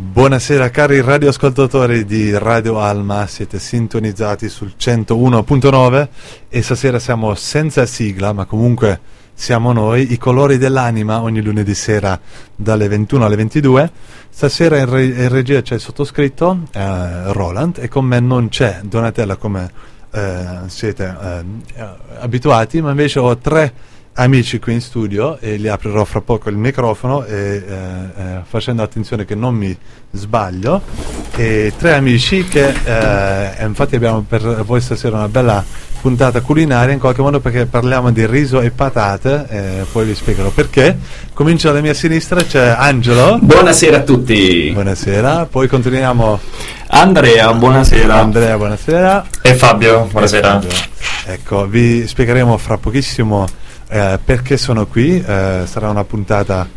Buonasera cari radioascoltatori di Radio Alma, siete sintonizzati sul 101.9 e stasera siamo senza sigla, ma comunque siamo noi, i colori dell'anima, ogni lunedì sera dalle 21 alle 22. Stasera in regia c'è il sottoscritto, Roland, e con me non c'è Donatella come siete abituati, ma invece ho tre amici qui in studio e li aprirò fra poco il microfono facendo attenzione che non mi sbaglio, e tre amici che infatti abbiamo per voi stasera una bella puntata culinaria in qualche modo, perché parliamo di riso e patate, poi vi spiegherò perché. Comincio alla mia sinistra, c'è Angelo. Buonasera a tutti. Buonasera. Poi continuiamo. Andrea, buonasera. Andrea, buonasera. E Fabio, buonasera. Ecco, vi spiegheremo fra pochissimo perché sono qui. Sarà una puntata.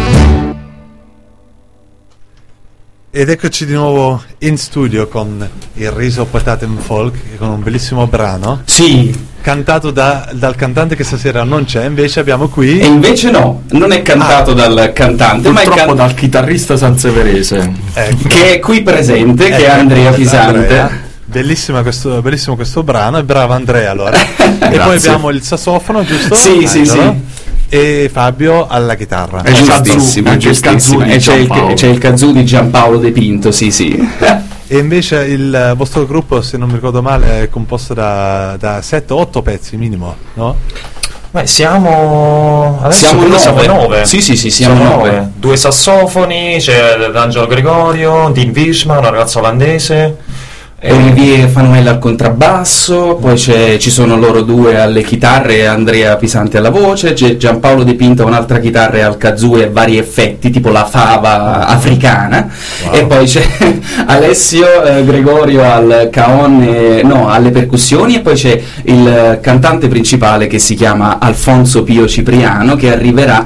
Ed eccoci di nuovo in studio con il riso patate and folk, con un bellissimo brano. Sì. Cantato dal cantante che stasera non c'è, invece abbiamo qui. E invece no, non è cantato dal cantante, ma è dal chitarrista sanseverese, ecco, che è qui presente, che è Andrea Pisante. Andrea. Bellissimo questo brano, e bravo Andrea allora. E poi abbiamo il sassofono, giusto? Sì, Angelo. Sì. E Fabio alla chitarra. È giustissimo, giustissimo. E c'è il kazoo di Giampaolo De Pinto, sì. E invece il vostro gruppo, se non mi ricordo male, è composto da 7-8 pezzi minimo, no? Beh, siamo 9. Sì, siamo 9. 2 sassofoni, c'è Angelo Gregorio, Dean Wishman, una ragazza olandese, Olivier Fanuella al contrabbasso, poi ci sono loro due alle chitarre e Andrea Pisante alla voce, c'è Giampaolo De Pinto un'altra chitarra e al kazoo e vari effetti tipo la fava africana. Wow. E poi c'è Alessio Gregorio al caon, alle percussioni, e poi c'è il cantante principale che si chiama Alfonso Pio Cipriano, che arriverà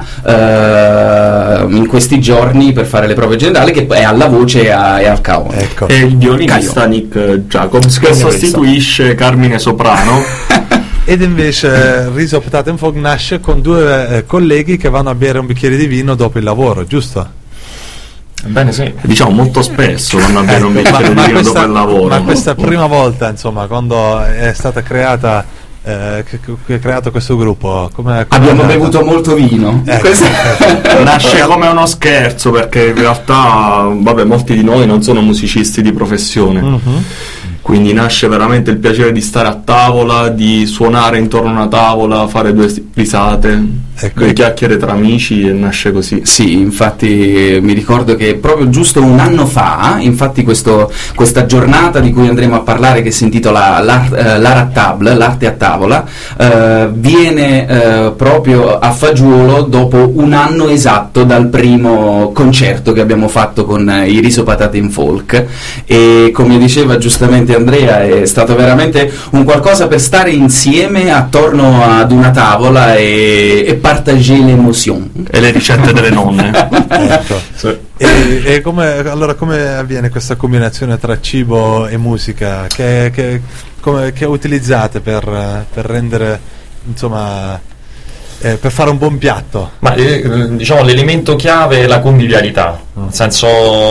in questi giorni per fare le prove generali, che è alla voce e al caon. Ecco. E il violinista Nick Jacobs, che sostituisce Carmine Soprano. Ed invece Riso Patate and Folk nasce con due colleghi che vanno a bere un bicchiere di vino dopo il lavoro, giusto? Bene, sì. Diciamo molto spesso vanno a bere un bicchiere di vino dopo il lavoro. Ma questa prima volta, insomma, quando è stata creata che è creato questo gruppo, abbiamo bevuto molto vino. Nasce come uno scherzo, perché in realtà molti di noi non sono musicisti di professione, quindi nasce veramente il piacere di stare a tavola, di suonare intorno a una tavola, fare due risate, due chiacchiere tra amici, e nasce così. Sì, infatti mi ricordo che proprio giusto un anno fa, infatti questa giornata di cui andremo a parlare, che si intitola l'art à table, l'arte a tavola, viene proprio a fagiolo dopo un anno esatto dal primo concerto che abbiamo fatto con i Riso Patate and Folk, e come diceva giustamente Andrea, è stato veramente un qualcosa per stare insieme attorno ad una tavola e partager l'emotion e le ricette delle nonne. Ecco. Sì. E come avviene questa combinazione tra cibo e musica che utilizzate per rendere, insomma, per fare un buon piatto? Ma diciamo l'elemento chiave è la convivialità, nel senso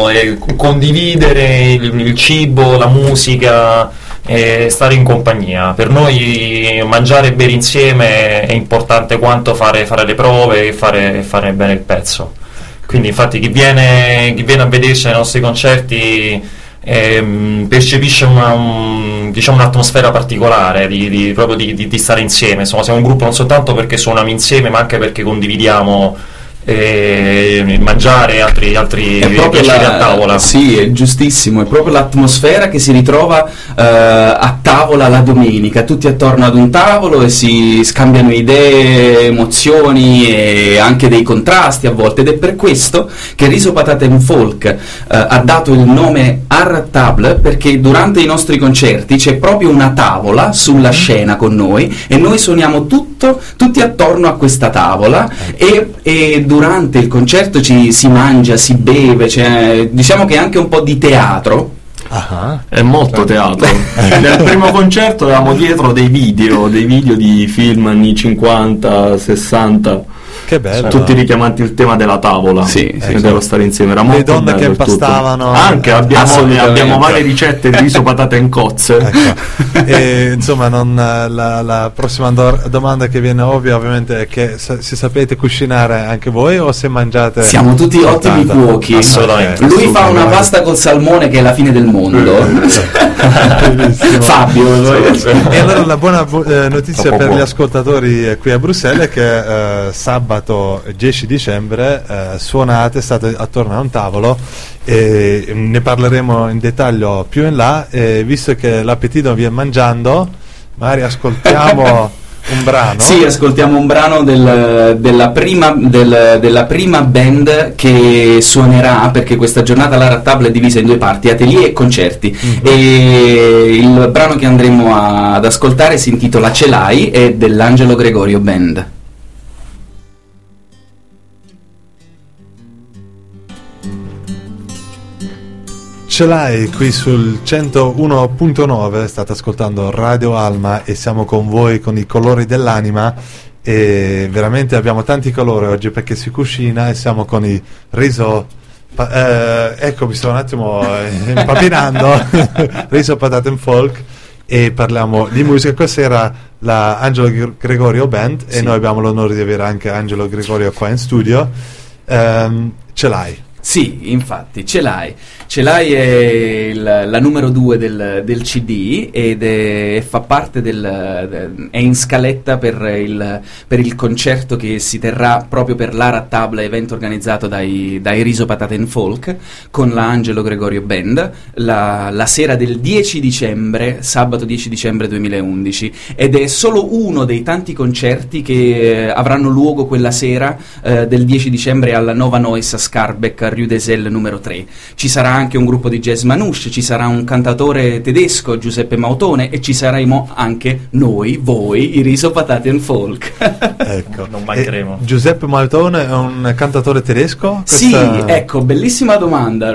condividere il cibo, la musica, stare in compagnia. Per noi mangiare e bere insieme è importante quanto fare le prove e fare bene il pezzo. Quindi infatti chi viene a vederci ai nostri concerti percepisce un'atmosfera particolare proprio di stare insieme. Insomma, siamo un gruppo non soltanto perché suoniamo insieme, ma anche perché condividiamo mangiare altri piaceri a tavola. Sì, è giustissimo, è proprio l'atmosfera che si ritrova a tavola la domenica, tutti attorno ad un tavolo e si scambiano idee, emozioni e anche dei contrasti a volte, ed è per questo che Riso Patate and Folk ha dato il nome Art Table, perché durante i nostri concerti c'è proprio una tavola sulla scena con noi e noi suoniamo tutti attorno a questa tavola, e durante il concerto si mangia, si beve, diciamo che è anche un po' di teatro. È molto teatro. Nel primo concerto avevamo dietro dei video di film anni 50, 60. Che bello. Tutti richiamanti il tema della tavola, Sì, sì, dello stare insieme. Era molto le donne bello che il tutto. impastavano. Anche abbiamo varie ricette di riso, patate in cozze. Ecco. E, insomma, la prossima domanda che viene ovviamente è che se sapete cucinare anche voi o se mangiate. Siamo tutti ottimi cuochi. Assolutamente. Lui fa una pasta col salmone che è la fine del mondo. Fabio. E allora la buona notizia per gli ascoltatori qui a Bruxelles è che sabato 10 dicembre suonate, state attorno a un tavolo e ne parleremo in dettaglio più in là, e visto che l'appetito vi è mangiando, magari ascoltiamo un brano. Sì, ascoltiamo un brano della prima band che suonerà, perché questa giornata la Rattable è divisa in due parti, atelier e concerti. E il brano che andremo ad ascoltare si intitola Ce l'hai, è dell'Angelo Gregorio Band. Ce l'hai qui sul 101.9, state ascoltando Radio Alma e siamo con voi con i colori dell'anima, e veramente abbiamo tanti colori oggi perché si cucina e siamo con i riso, ecco, mi sto un attimo impapinando, riso, patate and folk, e parliamo di musica. Questa era la Angelo Gregorio Band, sì. E noi abbiamo l'onore di avere anche Angelo Gregorio qua in studio. Ce l'hai? Sì, infatti, Ce l'hai è la numero 2 del CD ed fa parte è in scaletta per il concerto che si terrà proprio per la Rattable, evento organizzato dai Riso Patate and Folk con la Angelo Gregorio Band la sera del 10 dicembre, sabato 10 dicembre 2011, ed è solo uno dei tanti concerti che avranno luogo quella sera del 10 dicembre alla Nova Nois a Scarbeck, a Rue des Ailes numero 3. Ci sarà anche un gruppo di jazz manouche, ci sarà un cantautore tedesco, Giuseppe Mautone, e ci saremo anche noi, voi, i Riso Patate and Folk. Ecco. Non mancheremo. Giuseppe Mautone è un cantautore tedesco? Sì, ecco, bellissima domanda,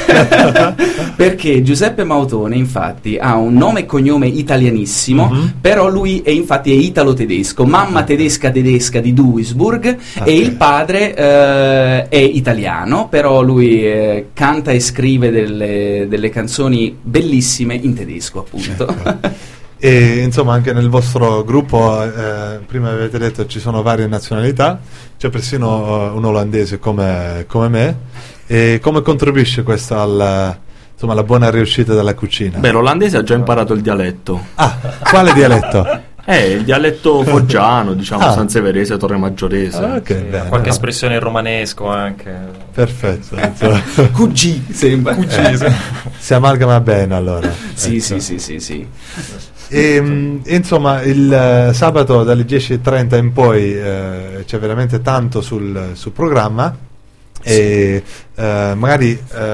perché Giuseppe Mautone infatti ha un nome e cognome italianissimo, però lui è italo-tedesco, mamma tedesca di Duisburg, e il padre è italiano, però lui canta e scrive delle canzoni bellissime in tedesco, appunto. Ecco. E insomma anche nel vostro gruppo, prima avete detto, ci sono varie nazionalità, c'è persino un olandese come me. E come contribuisce questo alla buona riuscita della cucina? Beh, l'olandese ha già imparato il dialetto. Ah, quale dialetto? Il dialetto foggiano, diciamo, sanseverese, torremaggiorese. Okay, bene, qualche espressione in romanesco anche. Perfetto. QG sembra. Si amalgama bene allora. Sì, ecco. sì. E insomma il sabato dalle 10:30 in poi c'è veramente tanto sul programma, e magari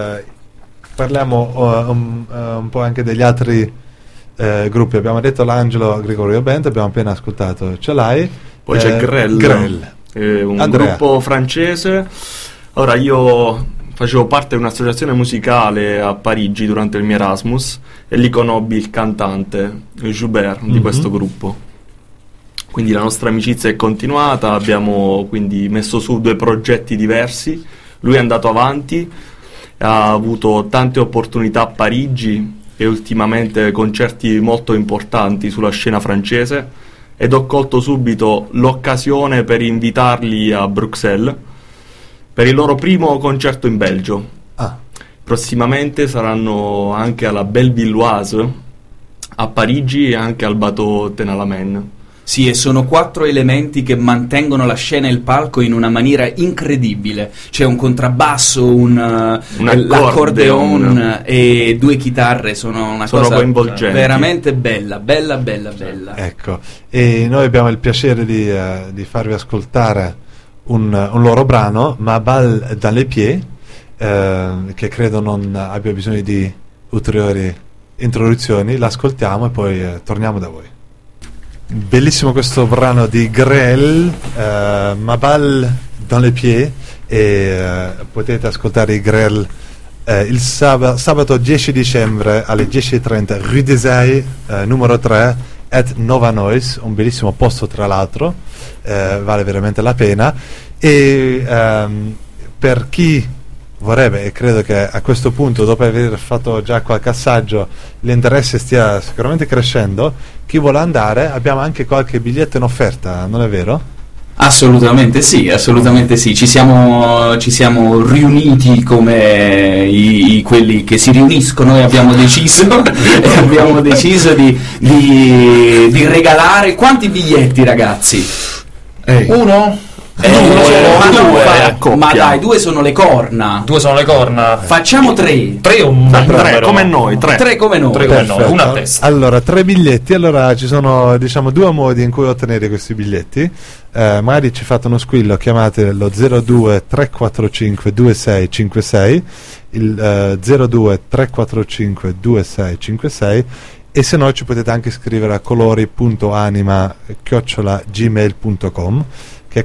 parliamo un po' anche degli altri gruppi. Abbiamo detto l'Angelo Gregorio Band, abbiamo appena ascoltato Ce l'hai, poi c'è Grell, un Andrea. gruppo francese. Ora, io facevo parte di un'associazione musicale a Parigi durante il mio Erasmus e lì conobbi il cantante Joubert di questo gruppo, quindi la nostra amicizia è continuata, abbiamo quindi messo su 2 progetti diversi. Lui è andato avanti, ha avuto tante opportunità a Parigi e ultimamente concerti molto importanti sulla scena francese, ed ho colto subito l'occasione per invitarli a Bruxelles per il loro primo concerto in Belgio. Prossimamente saranno anche alla Bellevilloise a Parigi e anche al Bateau Tenalamen. Sì, e sono 4 elementi che mantengono la scena e il palco in una maniera incredibile. C'è un contrabbasso, l'accordeon e 2 chitarre, sono cosa coinvolgenti, veramente bella. Ecco, e noi abbiamo il piacere di farvi ascoltare un loro brano, Ma Bal dans les pieds, che credo non abbia bisogno di ulteriori introduzioni. L'ascoltiamo e poi torniamo da voi. Bellissimo questo brano di Grell, Ma Bal dans les pieds, e potete ascoltare i Grell il sabato 10 dicembre alle 10:30 Rue des Ailes numero 3, at Nova Noise, un bellissimo posto tra l'altro, vale veramente la pena. E per chi vorrebbe, e credo che a questo punto, dopo aver fatto già qualche assaggio, l'interesse stia sicuramente crescendo, chi vuole andare, abbiamo anche qualche biglietto in offerta, non è vero? Assolutamente sì, ci siamo riuniti come quelli che si riuniscono e abbiamo deciso di regalare quanti biglietti, ragazzi? Uno? Ma dai, 2 sono le corna. 2 sono le corna. Facciamo 3. 3 un tre come noi. 3 come noi. 3 come noi, una a testa. Allora, 3 biglietti. Allora, ci sono, diciamo, 2 modi in cui ottenere questi biglietti. Magari ci fate uno squillo, chiamate lo 02 345 2656, il 02 345 2656, e se no ci potete anche scrivere a colori.anima@gmail.com, che è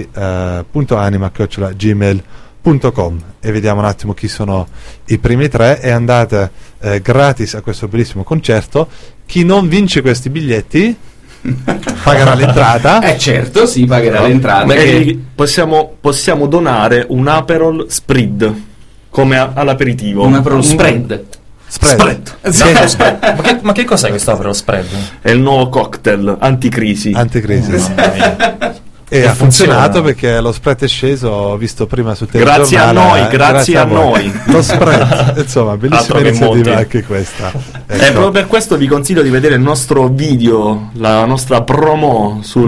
colori.anima@gmail.com, e vediamo un attimo chi sono i primi 3 e andate gratis a questo bellissimo concerto. Chi non vince questi biglietti pagherà l'entrata. Certo, sì, pagherà l'entrata. E possiamo donare un Aperol Spritz come all'aperitivo. Un Aperol Spread. Spread. Ma che cos'è questo Aperol Spread? È il nuovo cocktail anticrisi. Mamma mia. E ha funzionato funziona. perché lo spread è sceso, ho visto prima sul Grazie a telegiornale. noi, grazie a voi. noi. Lo spread, insomma, bellissima Altro che iniziativa Monti. anche questa. E Ecco. proprio per questo vi consiglio di vedere il nostro video, la nostra promo su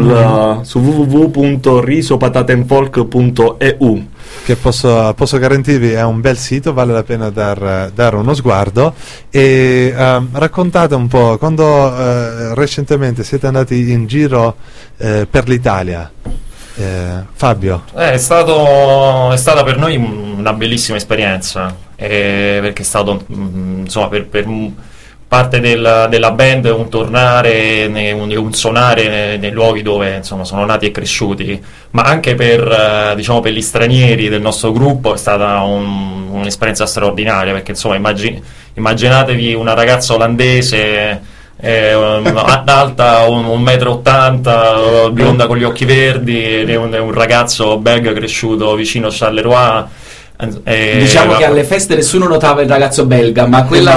www.risopatatenfolk.eu, Che posso garantirvi è un bel sito, vale la pena dare uno sguardo. E raccontate un po', quando recentemente siete andati in giro per l'Italia, Fabio. È stata per noi una bellissima esperienza, perché è stato insomma per parte della band un tornare, un suonare nei luoghi dove insomma sono nati e cresciuti, ma anche per gli stranieri del nostro gruppo è stata un'esperienza straordinaria, perché insomma immaginatevi una ragazza olandese alta 1,80 m, bionda con gli occhi verdi, ed è un ragazzo belga cresciuto vicino a Charleroi. Diciamo che alle feste nessuno notava il ragazzo belga, ma quella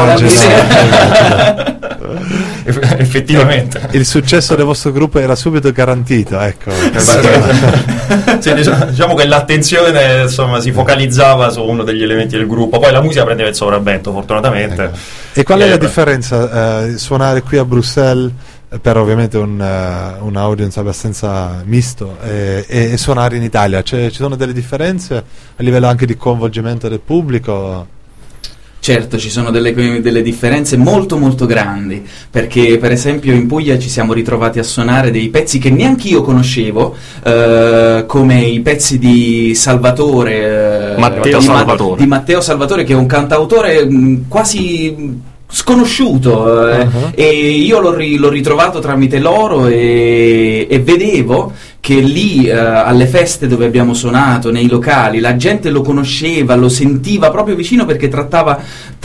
effettivamente Il successo del vostro gruppo era subito garantito, ecco. sì, diciamo che l'attenzione insomma si focalizzava su uno degli elementi del gruppo, poi la musica prendeva il sopravvento, fortunatamente. Ecco. E qual è la differenza suonare qui a Bruxelles per ovviamente un audience abbastanza misto e suonare in Italia? Ci sono delle differenze a livello anche di coinvolgimento del pubblico? Certo, ci sono delle differenze molto molto grandi, perché per esempio in Puglia ci siamo ritrovati a suonare dei pezzi che neanche io conoscevo, come i pezzi di Salvatore, di Matteo Salvatore, che è un cantautore quasi sconosciuto, e io l'ho ritrovato tramite loro e vedevo che lì alle feste dove abbiamo suonato, nei locali, la gente lo conosceva, lo sentiva proprio vicino, perché trattava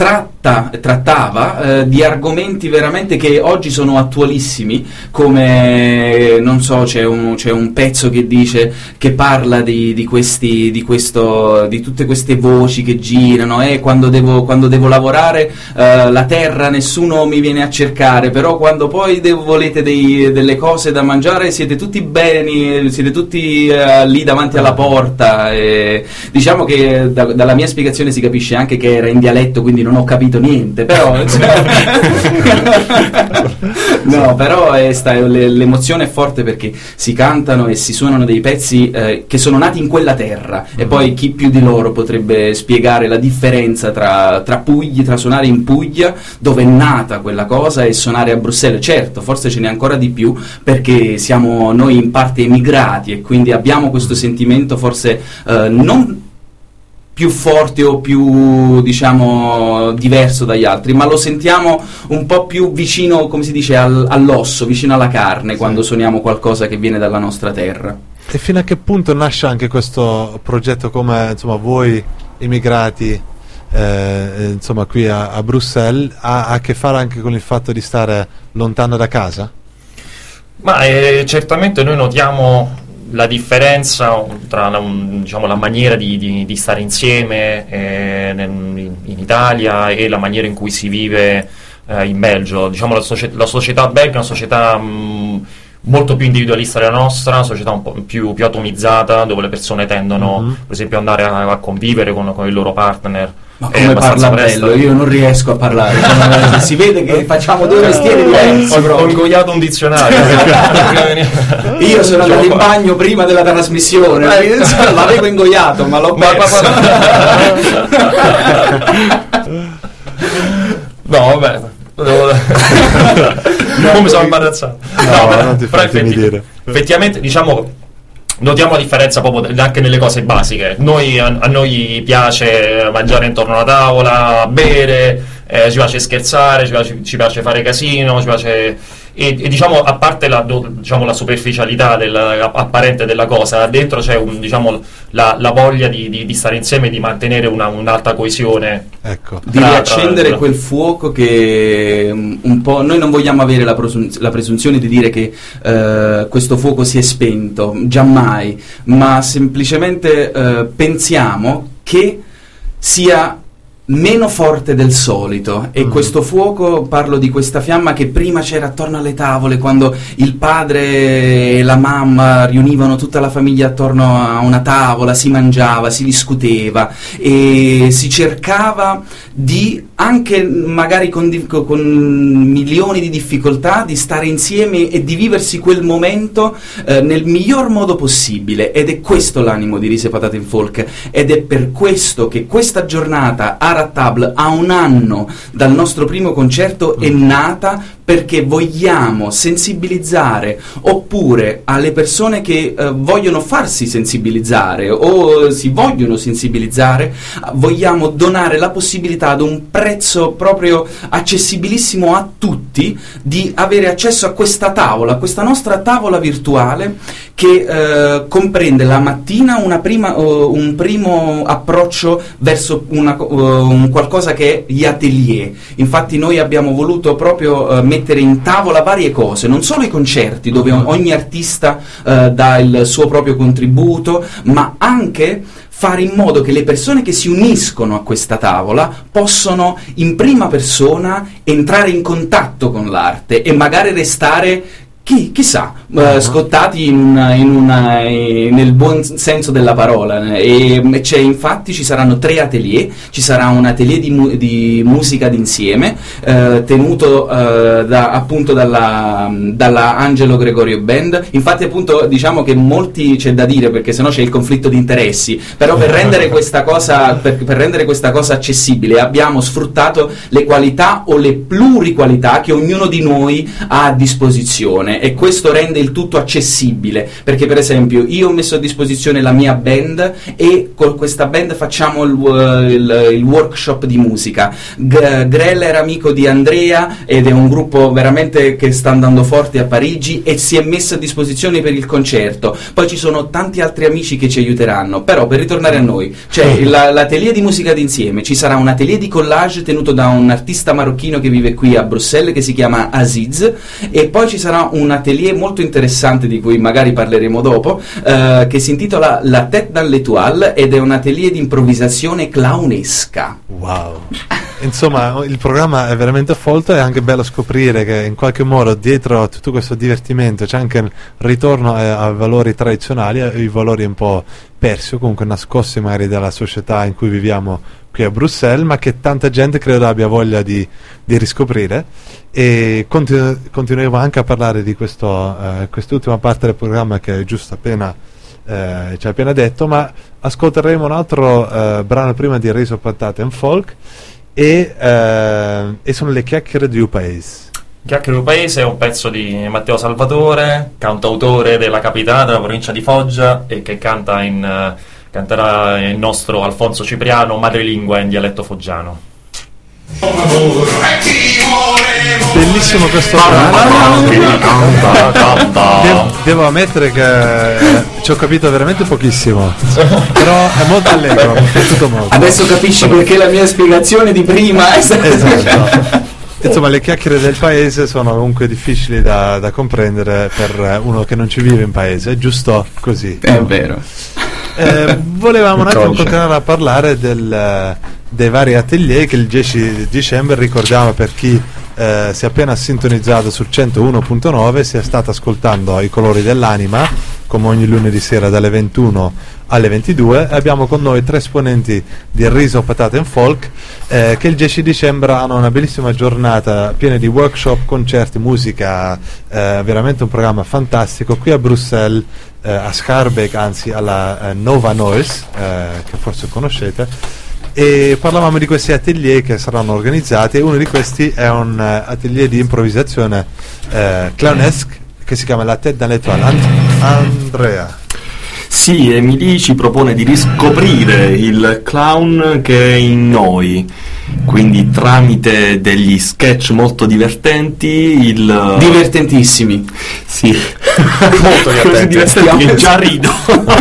di argomenti veramente che oggi sono attualissimi, come non so, c'è un pezzo che dice, che parla di tutte queste voci che girano, quando devo lavorare la terra nessuno mi viene a cercare, però quando poi volete delle cose da mangiare siete tutti bene, siete tutti lì davanti alla porta. Diciamo che dalla mia spiegazione si capisce anche che era in dialetto, quindi non ho capito niente, però no, però l'emozione è forte, perché si cantano e si suonano dei pezzi che sono nati in quella terra, e poi chi più di loro potrebbe spiegare la differenza tra suonare in Puglia, dove è nata quella cosa, e suonare a Bruxelles. Certo, forse ce n'è ancora di più, perché siamo noi in parte emigrati, e quindi abbiamo questo sentimento forse non più forte o più, diciamo, diverso dagli altri, ma lo sentiamo un po' più vicino, come si dice, all'osso, vicino alla carne, quando suoniamo qualcosa che viene dalla nostra terra. E fino a che punto nasce anche questo progetto, come insomma voi immigrati insomma qui a Bruxelles, ha a che fare anche con il fatto di stare lontano da casa? Ma certamente noi notiamo la differenza tra diciamo, la maniera di stare insieme in Italia e la maniera in cui si vive in Belgio. Diciamo la società belga è una società molto più individualista della nostra, una società un po' più atomizzata, dove le persone tendono per esempio ad andare a convivere con il loro partner. Ma come parla bello, io non riesco a parlare. Si vede che facciamo due mestieri diversi. Ho ingoiato un dizionario. Io sono andato in bagno prima della trasmissione, l'avevo ingoiato, ma l'ho perso. No, vabbè. Come sono imbarazzato. No, non ti fai intimidire. Effettivamente, diciamo, notiamo la differenza proprio anche nelle cose basiche. A noi piace mangiare intorno alla tavola, bere, ci piace scherzare, ci piace fare casino, ci piace... E diciamo, a parte la superficialità apparente della cosa, dentro c'è la voglia di stare insieme e di mantenere un'alta coesione, ecco, di riaccendere quel fuoco che un po' noi non vogliamo avere la presunzione di dire che questo fuoco si è spento, giammai, ma semplicemente pensiamo che sia meno forte del solito, e questo fuoco, parlo di questa fiamma che prima c'era attorno alle tavole, quando il padre e la mamma riunivano tutta la famiglia attorno a una tavola, si mangiava, si discuteva e si cercava di, anche magari con milioni di difficoltà, di stare insieme e di viversi quel momento nel miglior modo possibile. Ed è questo l'animo di Rise Patate in Folk, ed è per questo che questa giornata a Table, a un anno dal nostro primo concerto, è nata, perché vogliamo sensibilizzare, oppure alle persone che vogliono farsi sensibilizzare o si vogliono sensibilizzare, vogliamo donare la possibilità ad un prezzo proprio accessibilissimo a tutti di avere accesso a questa tavola, a questa nostra tavola virtuale che comprende la mattina un primo approccio verso un qualcosa che è gli atelier. Infatti noi abbiamo voluto proprio mettere in tavola varie cose, non solo i concerti dove ogni artista dà il suo proprio contributo, ma anche fare in modo che le persone che si uniscono a questa tavola possono in prima persona entrare in contatto con l'arte e magari restare chissà, scottati nel buon senso della parola. E infatti ci saranno 3 atelier. Ci sarà un atelier di musica d'insieme tenuto appunto dalla Angelo Gregorio Band. Infatti appunto diciamo che molti, c'è da dire perché sennò c'è il conflitto di interessi, però per rendere questa cosa accessibile abbiamo sfruttato le qualità o le pluriqualità che ognuno di noi ha a disposizione, e questo rende il tutto accessibile, perché per esempio io ho messo a disposizione la mia band e con questa band facciamo il workshop di musica. Grella era amico di Andrea ed è un gruppo veramente che sta andando forte a Parigi e si è messo a disposizione per il concerto. Poi ci sono tanti altri amici che ci aiuteranno, però per ritornare a noi c'è l'atelier di musica d'insieme, ci sarà un atelier di collage tenuto da un artista marocchino che vive qui a Bruxelles che si chiama Aziz, e poi ci sarà un atelier molto interessante di cui magari parleremo dopo, che si intitola La Tête dans l'Étoile ed è un atelier di improvvisazione clownesca. Wow! Insomma, il programma è veramente folto, è anche bello scoprire che in qualche modo dietro a tutto questo divertimento c'è anche il ritorno a valori tradizionali, ai valori un po' persi o comunque nascosti magari dalla società in cui viviamo qui a Bruxelles, ma che tanta gente credo abbia voglia di riscoprire. E continueremo anche a parlare di quest'ultima parte del programma che è giusto appena ci ha appena detto, ma ascolteremo un altro brano prima di Rise Patate in Folk e sono le chiacchiere di un paese. Chiacchiere di un paese è un pezzo di Matteo Salvatore, cantautore della capitale della provincia di Foggia, e che canterà il nostro Alfonso Cipriano, madrelingua in dialetto foggiano. Bellissimo questo brano. Devo ammettere che ci ho capito veramente pochissimo, però è molto allegro, mi è piaciuto molto. Adesso capisci perché la mia spiegazione di prima è stata... Esatto. Insomma, le chiacchiere del paese sono comunque difficili da comprendere per uno che non ci vive in paese, giusto così. È vero. Volevamo un attimo continuare a parlare dei vari atelier che il 10 dicembre, ricordiamo per chi si è appena sintonizzato sul 101.9, si è stato ascoltando I Colori dell'Anima, come ogni lunedì sera dalle 21 alle 22. Abbiamo con noi 3 esponenti di Riso, Patate and Folk che il 10 dicembre hanno una bellissima giornata piena di workshop, concerti, musica, veramente un programma fantastico qui a Bruxelles, a Schaerbeek, anzi alla Nova Noise, che forse conoscete. E parlavamo di questi atelier che saranno organizzati, e uno di questi è un atelier di improvvisazione clownesque che si chiama La Tête dans l'Étoile. Andrea. Sì, Emily ci propone di riscoprire il clown che è in noi, quindi tramite degli sketch molto divertenti, divertentissimi. Sì, Molto così divertenti che già rido.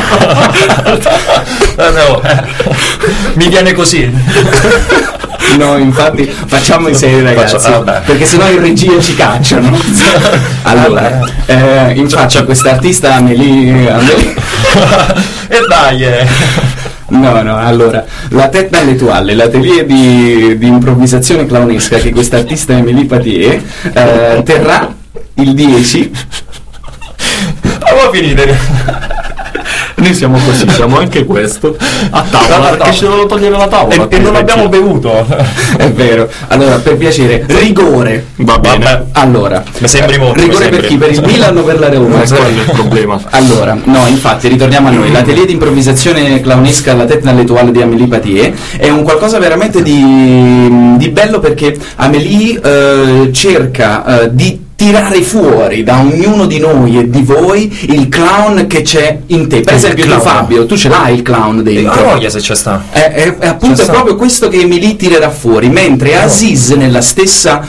No, mi viene così. No, infatti facciamo i seri, ragazzi, perché sennò in regia ci cacciano. Allora, infatti questa artista Amélie E dai, No, allora, la Tête dans l'Étoile, l'atelier di improvvisazione clownesca che questa artista Émilie Patier terrà il 10. va a finire. Noi siamo così, siamo anche questo a tavola, perché ci devono togliere la tavola E non abbiamo bevuto. È vero. Allora, per piacere, rigore. Va bene. Vabbè. Allora, Mi sembri molto. rigore per chi? Per il Milan o per la Roma? Quello è il problema. Allora, no, infatti, ritorniamo a noi. L'atelier di improvvisazione clownesca La Tête dans l'Étoile di Amélie Patier è un qualcosa veramente di bello, perché Amélie cerca di tirare fuori da ognuno di noi e di voi il clown che c'è in te. Per esempio tu, Fabio, tu ce l'hai il clown dentro. Voglia se c'è sta. È appunto C'è proprio questo che Emily tirerà fuori, mentre Aziz nella stessa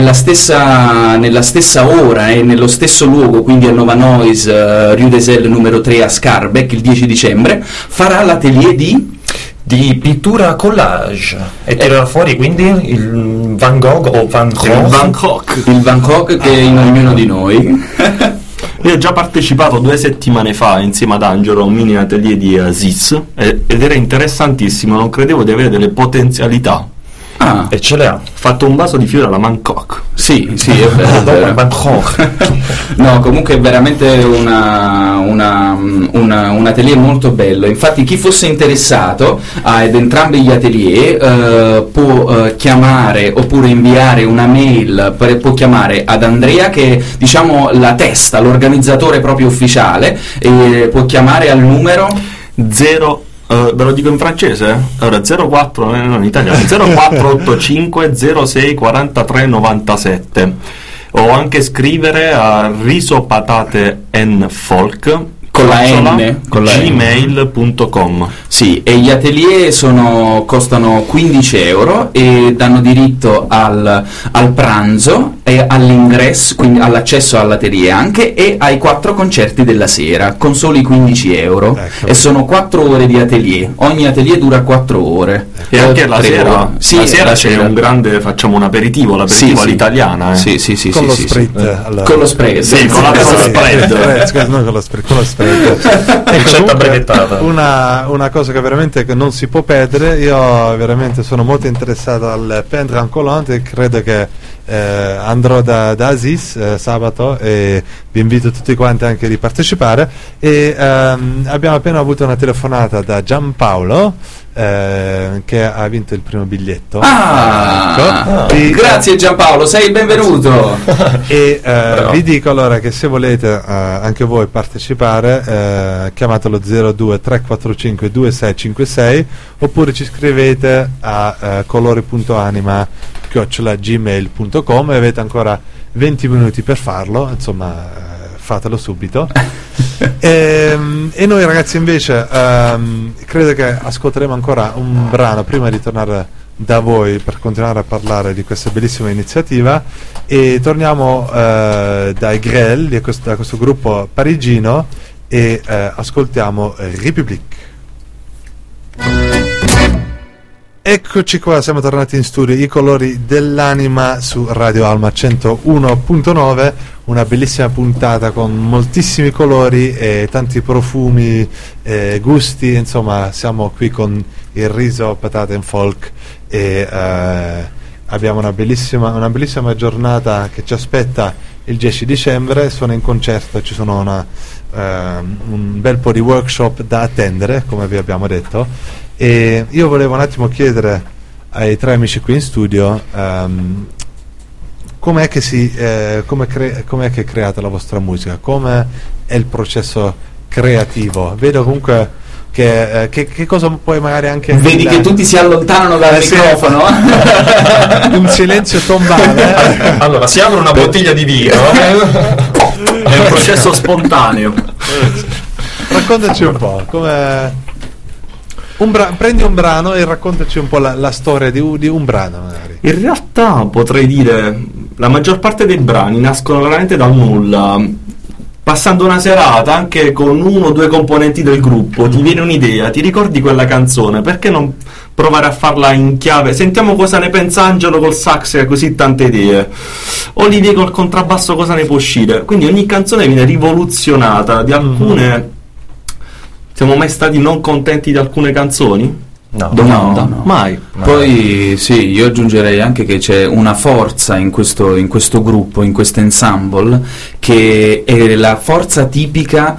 ora e nello stesso luogo, quindi a Nova Noise, Rue des Ailes numero 3 a Schaerbeek, il 10 dicembre, farà l'atelier di pittura collage e tirerà fuori quindi il Van Gogh o Van Gogh. il Van Gogh che è in ognuno di noi. Io ho già partecipato 2 settimane fa insieme ad Angelo a un mini atelier di Aziz ed era interessantissimo, non credevo di avere delle potenzialità. Ah, E ce le ha. Fatto un vaso di fiori alla Bangkok. sì, è vero, è vero. No, comunque è veramente un atelier molto bello. Infatti chi fosse interessato ad entrambi gli atelier può chiamare oppure inviare una mail, può chiamare ad Andrea, che è, diciamo, la testa, l'organizzatore proprio ufficiale, e può chiamare al numero ve lo dico in francese? Allora 04, non in italiano, 0485 06 43 97, o anche scrivere a risopatate_folk con la N, gmail.com. Sì, e gli atelier costano 15 euro e danno diritto al pranzo e all'ingresso, quindi all'accesso all'atelier anche, e ai 4 concerti della sera con soli 15 euro. Ecco. E sono 4 ore di atelier, ogni atelier dura 4 ore. E anche la 3 sera, ore. Sì, la sera la c'è sera. un grande, facciamo un aperitivo, l'aperitivo Sì, all'italiana. Sì, Con lo sì. spritz, allora. Con lo spread. Sì, con lo spread. Scusa, non con lo spread, con lo spread. Ricetta brevettata. Una cosa che veramente non si può perdere, io veramente sono molto interessato al Pendran Collant e credo che andrò da Aziz sabato, e vi invito tutti quanti anche di partecipare. E abbiamo appena avuto una telefonata da Giampaolo che ha vinto il primo biglietto. Grazie Giampaolo, sei il benvenuto. E vi dico allora che se volete anche voi partecipare, chiamatelo 02 345 2656 oppure ci scrivete a colori.anima@gmail.com e avete ancora 20 minuti per farlo, insomma fatelo subito. E noi ragazzi invece credo che ascolteremo ancora un brano prima di tornare da voi per continuare a parlare di questa bellissima iniziativa, e torniamo dai Grell, da questo gruppo parigino, e ascoltiamo République. Eccoci qua, siamo tornati in studio, I colori dell'anima su Radio Alma 101.9, una bellissima puntata con moltissimi colori e tanti profumi, gusti, insomma siamo qui con il riso, patate and folk e abbiamo una bellissima giornata che ci aspetta il 10 dicembre, sono in concerto, ci sono un bel po' di workshop da attendere, come vi abbiamo detto. E io volevo un attimo chiedere ai tre amici qui in studio com'è che è creata la vostra musica, come è il processo creativo. Vedo comunque che cosa poi magari anche vedi che tutti si allontanano dal microfono. Un silenzio tombale. Allora si apre una bottiglia di vino. È un processo spontaneo. Raccontaci un po' come prendi un brano e raccontaci un po' la storia di un brano magari. In realtà potrei dire la maggior parte dei brani nascono veramente dal nulla. Passando una serata anche con uno o due componenti del gruppo ti viene un'idea, ti ricordi quella canzone, perché non provare a farla in chiave? Sentiamo cosa ne pensa Angelo col sax che ha così tante idee, Olivier col contrabbasso cosa ne può uscire. Quindi ogni canzone viene rivoluzionata. Di alcune siamo mai stati non contenti di alcune canzoni? No. Mai. Poi sì, io aggiungerei anche che c'è una forza in questo gruppo, in questo ensemble, che è la forza tipica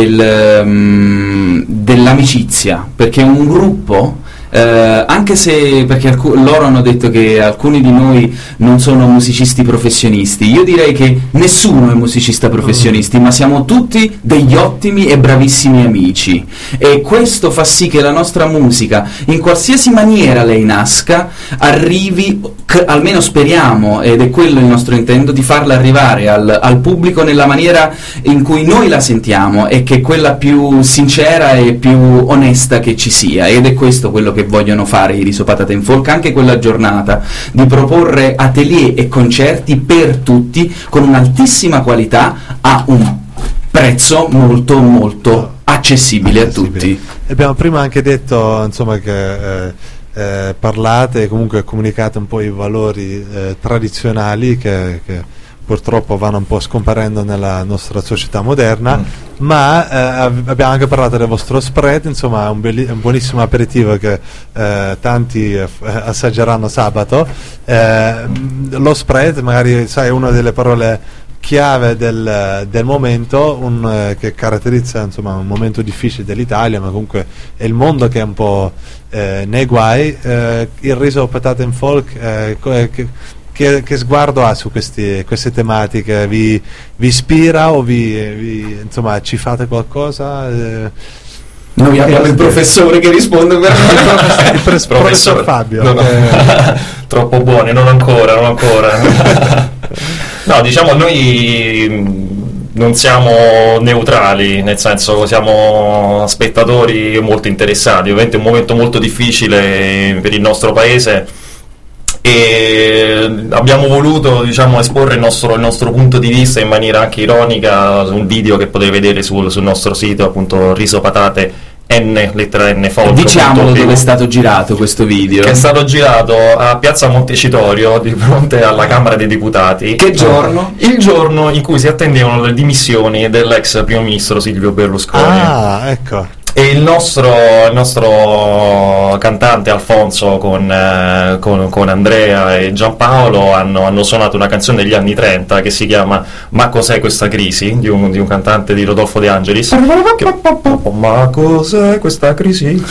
dell'amicizia, perché un gruppo, anche se perché loro hanno detto che alcuni di noi non sono musicisti professionisti, io direi che nessuno è musicista professionisti, ma siamo tutti degli ottimi e bravissimi amici, e questo fa sì che la nostra musica, in qualsiasi maniera lei nasca, arrivi, almeno speriamo, ed è quello il nostro intento, di farla arrivare al pubblico nella maniera in cui noi la sentiamo, e che è quella più sincera e più onesta che ci sia, ed è questo quello che vogliono fare i Riso Patate and Folk anche quella giornata, di proporre atelier e concerti per tutti con un'altissima qualità a un prezzo molto molto accessibile a tutti. Abbiamo prima anche detto insomma che parlate e comunque comunicate un po' i valori tradizionali che purtroppo vanno un po' scomparendo nella nostra società moderna, ma abbiamo anche parlato del vostro spread, insomma un buonissimo aperitivo che tanti assaggeranno sabato. Lo spread magari sai, una delle parole chiave del momento, che caratterizza insomma un momento difficile dell'Italia, ma comunque è il mondo che è un po' nei guai. Il Riso Patate and Folk che sguardo ha su queste tematiche? Vi ispira o insomma ci fate qualcosa? Noi abbiamo il professore che risponde per noi. Il professor Fabio. No. Troppo buoni, non ancora. No, diciamo noi non siamo neutrali, nel senso siamo spettatori molto interessati. Ovviamente è un momento molto difficile per il nostro paese e abbiamo voluto esporre il nostro punto di vista in maniera anche ironica su un video che potete vedere sul nostro sito, appunto Riso Patate lettera N folk. Diciamolo dove è stato girato questo video. Che è stato girato a Piazza Montecitorio di fronte alla Camera dei Deputati. Che giorno? Il giorno in cui si attendevano le dimissioni dell'ex primo ministro Silvio Berlusconi. Ah, ecco. E il nostro cantante Alfonso con Andrea e Giampaolo hanno suonato una canzone degli anni 30 che si chiama Ma cos'è questa crisi? Di un cantante di Rodolfo De Angelis. Ma cos'è questa crisi?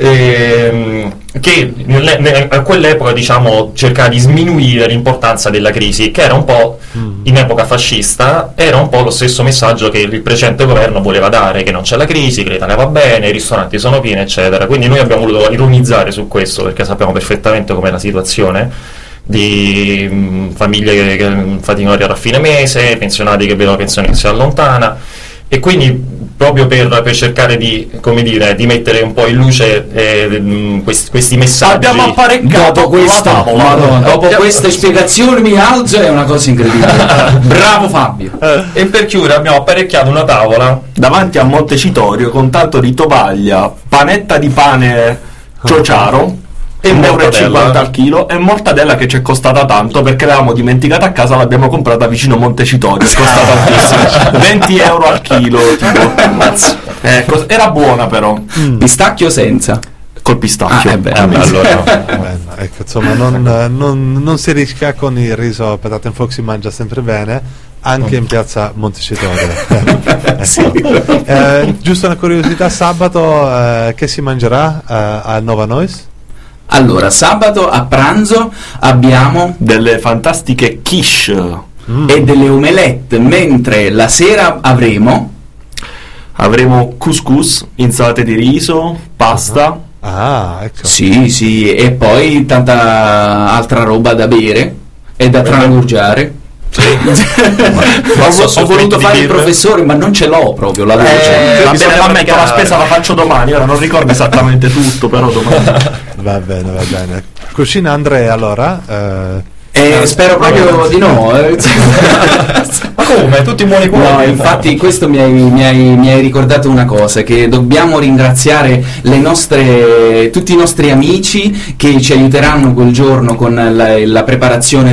Che a quell'epoca cercava di sminuire l'importanza della crisi, che era un po' in epoca fascista, era un po' lo stesso messaggio che il precedente governo voleva dare, che non c'è la crisi, che l'Italia va bene, i ristoranti sono pieni, eccetera. Quindi noi abbiamo voluto ironizzare su questo, perché sappiamo perfettamente com'è la situazione di famiglie che faticano ad arrivare a fine mese, pensionati che vedono la pensione che si allontana, e quindi proprio per cercare di mettere un po' in luce questi messaggi. Abbiamo apparecchiato dopo queste spiegazioni mi alzo, è una cosa incredibile. Bravo Fabio. E per chiudere abbiamo apparecchiato una tavola davanti a Montecitorio con tanto di tovaglia, panetta di pane ciociaro e mortadella. 1,50 € al chilo, e mortadella che ci è costata tanto perché l'avevamo dimenticata a casa, l'abbiamo comprata vicino Montecitorio, è costata altissimo, 20 € al chilo tipo. Era buona però, Pistacchio senza. col pistacchio. Allora, Ecco, insomma, non si rischia con il riso, patate in fuoco si mangia sempre bene, anche in piazza Montecitorio. Ecco. Giusto una curiosità, sabato che si mangerà a Nova Nois? Allora, sabato a pranzo abbiamo Delle fantastiche quiche. e delle omelette, mentre la sera avremo Couscous, insalate di riso, pasta. Ah, ecco. sì, e poi tanta altra roba da bere e da trangurgiare. Ho voluto fare il professore, ma non ce l'ho proprio la voce. Va bisogna bene, ammetto, la praticare. spesa la faccio domani, ora non ricordo esattamente tutto, però domani. Va bene. Cucina Andrea, allora. Spero proprio di no. ma come? Tutti buoni cuori? No, infatti questo mi hai ricordato una cosa, che dobbiamo ringraziare tutti i nostri amici che ci aiuteranno quel giorno con la preparazione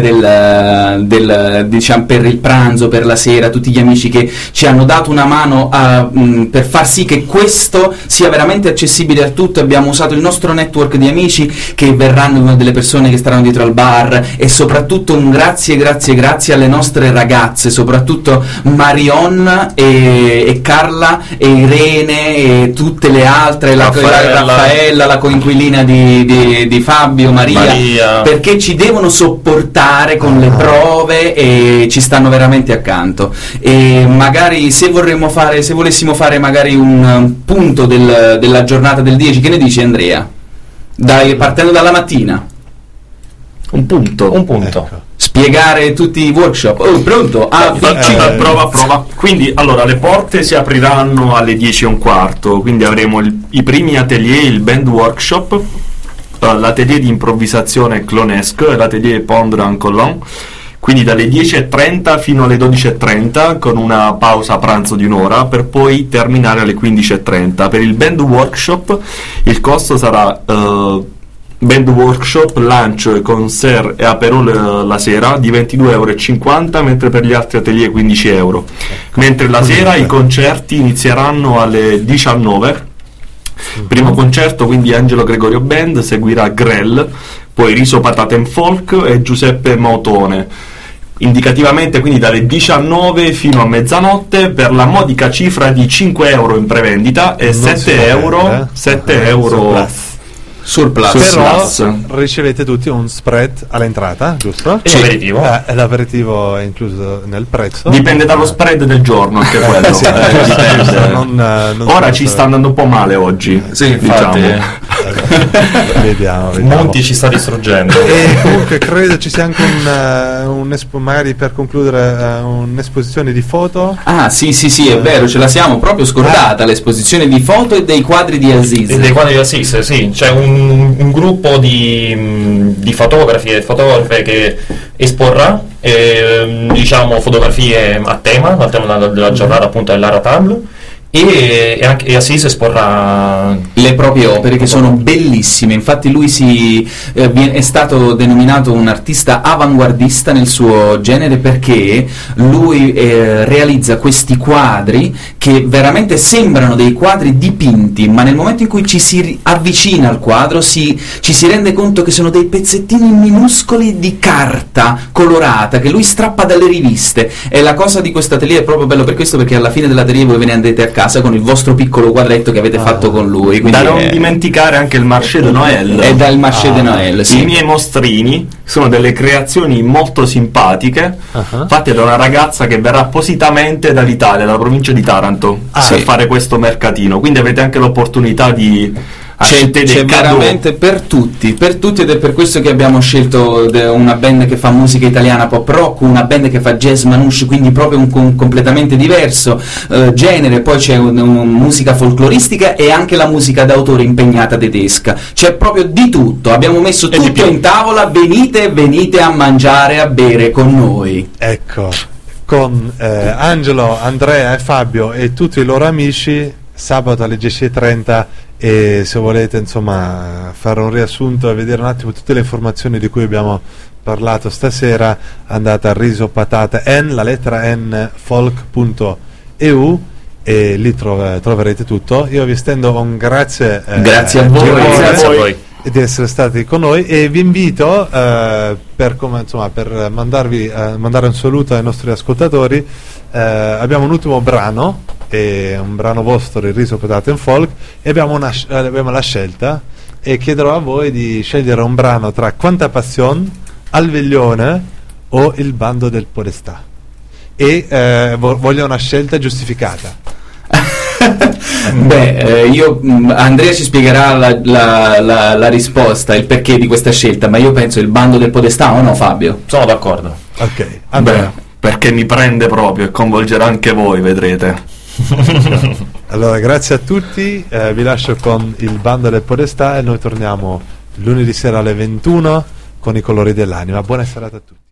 diciamo, per il pranzo, per la sera, tutti gli amici che ci hanno dato una mano per far sì che questo sia veramente accessibile a tutti. Abbiamo usato il nostro network di amici che verranno, delle persone che staranno dietro al bar, e soprattutto un grazie alle nostre ragazze, soprattutto Marion e Carla e Irene e tutte le altre, Raffaella, la coinquilina di Fabio, Maria, perché ci devono sopportare con le prove e ci stanno veramente accanto. E magari se volessimo fare magari un punto della giornata del 10, che ne dici Andrea? Partendo dalla mattina. Un punto. Ecco. Spiegare tutti i workshop. Pronto? Prova. Quindi, allora, le porte si apriranno alle 10:15, quindi avremo i primi atelier, il band workshop, l'atelier di improvvisazione Clonesque e l'atelier Pondre en Colon, quindi dalle 10:30 fino alle 12:30, con una pausa pranzo di un'ora, per poi terminare alle 15:30. Per il band workshop il costo sarà band workshop, lunch, concert e aperol la sera di 22,50 €, mentre per gli altri atelier 15 €. Mentre la sera i concerti inizieranno alle 19. Primo concerto, quindi Angelo Gregorio Band, seguirà Grell, poi Riso Patate and Folk e Giuseppe Mautone. Indicativamente quindi dalle 19 fino a mezzanotte, per la modica cifra di 5 € in prevendita e 7 € Surplus. Però ricevete tutti un spread all'entrata, giusto? E l'aperitivo. L'aperitivo è incluso nel prezzo. Dipende dallo spread del giorno, anche quello. Sì, Dipende. non Ora ci sta andando un po' male oggi. Sì, infatti. Vediamo. Monti ci sta distruggendo. E comunque credo ci sia anche magari per concludere un'esposizione di foto. Ah sì, è vero, ce la siamo proprio scordata, l'esposizione di foto e dei quadri di Aziz. E dei quadri di Aziz, sì, c'è un gruppo di fotografi e fotografe che esporrà diciamo fotografie al tema della giornata appunto dell'Ara Tabl, e anche Aziz esporrà le proprie opere che sono bellissime. Infatti lui è stato denominato un artista avanguardista nel suo genere, perché lui realizza questi quadri che veramente sembrano dei quadri dipinti, ma nel momento in cui ci si avvicina al quadro ci si rende conto che sono dei pezzettini minuscoli di carta colorata che lui strappa dalle riviste. E la cosa di questo atelier è proprio bello per questo, perché alla fine dell'atelier voi ve ne andate a casa con il vostro piccolo quadretto che avete fatto con lui. Da non dimenticare anche il Marché de Noël. È dal Marché de Noël, sì. I miei mostrini sono delle creazioni molto simpatiche, fatte da una ragazza che verrà appositamente dall'Italia, dalla provincia di Taranto, per fare questo mercatino. Quindi avete anche l'opportunità di c'è veramente per tutti, ed è per questo che abbiamo scelto una band che fa musica italiana pop rock, una band che fa jazz manouche, quindi proprio un completamente diverso genere. Poi c'è musica folcloristica e anche la musica d'autore impegnata tedesca, c'è proprio di tutto, abbiamo messo tutto in tavola. Venite a mangiare, a bere con noi. Ecco, con Angelo, Andrea e Fabio e tutti i loro amici sabato alle 10:30, e se volete insomma fare un riassunto e vedere un attimo tutte le informazioni di cui abbiamo parlato stasera, andate a risopatata n, la lettera n, folk.eu, e lì troverete tutto. Io vi stendo un grazie a voi, grazie a voi di essere stati con noi, e vi invito per mandare un saluto ai nostri ascoltatori. Abbiamo un ultimo brano, un brano vostro, il riso, patate and folk, e abbiamo la scelta, e chiederò a voi di scegliere un brano tra Quanta Passion, Al Veglione o Il Bando del Podestà, e voglio una scelta giustificata. Andrea ci spiegherà la risposta, il perché di questa scelta, ma io penso Il Bando del Podestà, o no, Fabio? Sono d'accordo. Ok, Andrea. Perché mi prende proprio e coinvolgerà anche voi, vedrete. Allora, grazie a tutti, vi lascio con Il Bando del Podestà, e noi torniamo lunedì sera alle 21 con I Colori dell'Anima. Buona serata a tutti.